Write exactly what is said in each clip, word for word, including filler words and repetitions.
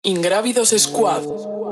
Ingrávidos Squad.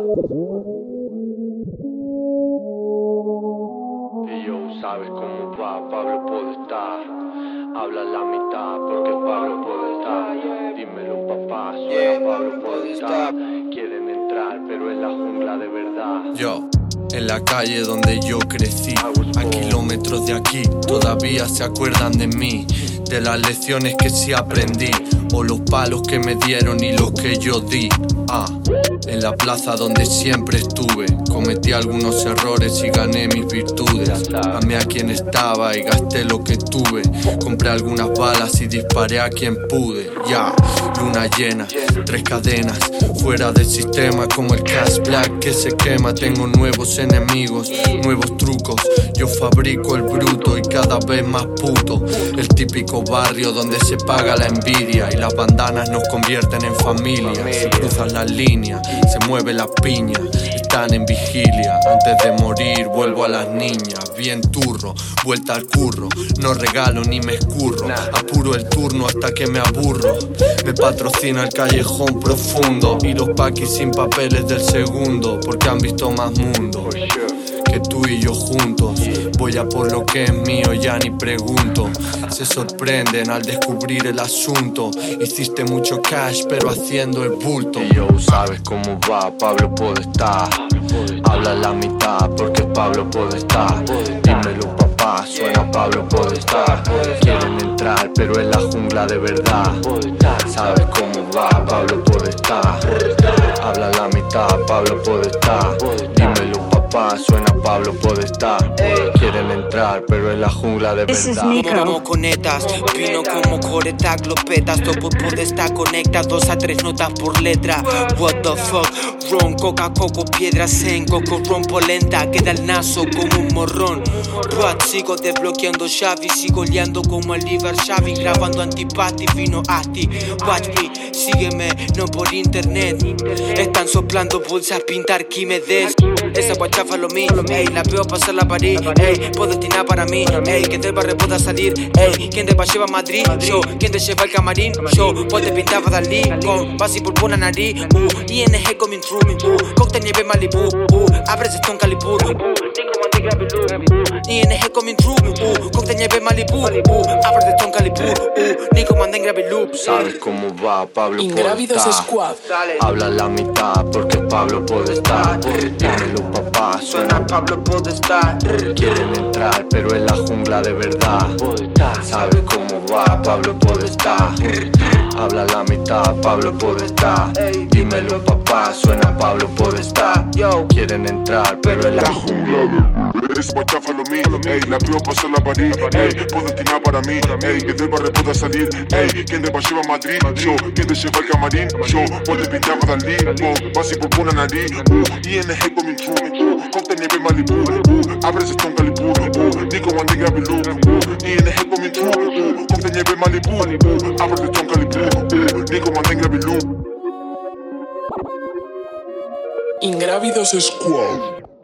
Y yo sabes cómo va, Pablo Podestá. Habla la mitad porque Pablo Podestá. Dímelo papá, suena Pablo Podestá. Quieren entrar pero en la jungla de verdad. Yo, en la calle donde yo crecí, a kilómetros de aquí, todavía se acuerdan de mí, de las lecciones que sí aprendí, o los palos que me dieron y los que yo di. Ah, en la plaza donde siempre estuve, cometí algunos errores y gané mis virtudes. Amé a quien estaba y gasté lo que tuve, compré algunas balas y disparé a quien pude. Ya, luna llena, tres cadenas, fuera del sistema como el Cash Black que se quema. Tengo nuevos enemigos, nuevos trucos, yo fabrico el bruto y cada vez más puto. El típico barrio donde se paga la envidia y las bandanas nos convierten en familia. Si cruzas la línea, se mueve la piña, están en vigilia. Antes de morir vuelvo a las niñas, bien turro, vuelta al curro, no regalo ni me escurro, apuro el turno hasta que me aburro. Me patrocina el callejón profundo y los paquis sin papeles del segundo, porque han visto más mundo que tú y yo juntos. Voy a por lo que es mío, ya ni pregunto. Se sorprenden al descubrir el asunto. Hiciste mucho cash pero haciendo el bulto. Y yo sabes cómo va, Pablo Podestá. Habla la mitad porque Pablo Podestá. Dímelo papá, suena Pablo Podestá. Quieren entrar pero en la jungla de verdad. Sabes cómo va, Pablo Podestá. Habla la mitad, Pablo Podestá. Dímelo papá, suena Pablo Podestá. Quieren entrar pero en la jungla de verdad. Como conetas, vino como coreta, glopetas. Topo Podestá conecta dos a tres notas por letra. What the fuck, ron, coca, coco, piedra, zen, coco, ron, polenta. Queda el nazo como un morrón. What, sigo desbloqueando Xavi, sigo liando como Oliver Xavi, grabando antipati, vino asti. Watch me, sígueme, no por internet. Están soplando bolsas, pintar que me des. Esa guachafa lo mío, ey, la veo pasar la París, ey, Podestina para mí, ey, que del barrio pueda salir, ey, quien te va a llevar a Madrid, yo, quien te lleva al camarín, yo, vos te pintaba Dalí, con base por buena nariz, uh, I N G coming through, uh, cóctel nieve Malibu, uh, abres esto en Calipur, uh, I N G coming through, uh, cóctel nieve Malibu, uh, abres esto en Calipur, uh, Nico manda en grave loop. Sabes cómo va, Pablo Ingrávidos Podestá. Squad. Habla la mitad porque Pablo Podestá. Dímelo papá, suena Pablo Podestá. Quieren entrar pero en la jungla de verdad. Sabes cómo va, Pablo Podestá. Habla la mitad, Pablo Podestá. Dímelo papá, suena Pablo Podestá. Quieren entrar pero en la jungla de verdad. Esa guachafa lo mío, ey, la veo pasar la París, ey, Podestina para mí, ey, que del barrio pueda salir, ey, quien te va a llevar a Madrid, yo, quien te lleva al camarín, yo, vos te pintaba Dalí, con base por buena nariz, uh, I N G coming through, uh, cóctel nieve Malibu, uh, abres esto en Calipur, uh, Nico manda en grave loop, uh, I N G coming through, uh, cóctel nieve Malibu, uh, abres esto en Calipur, uh, Nico manda en grave loop. Ingrávidos Squad.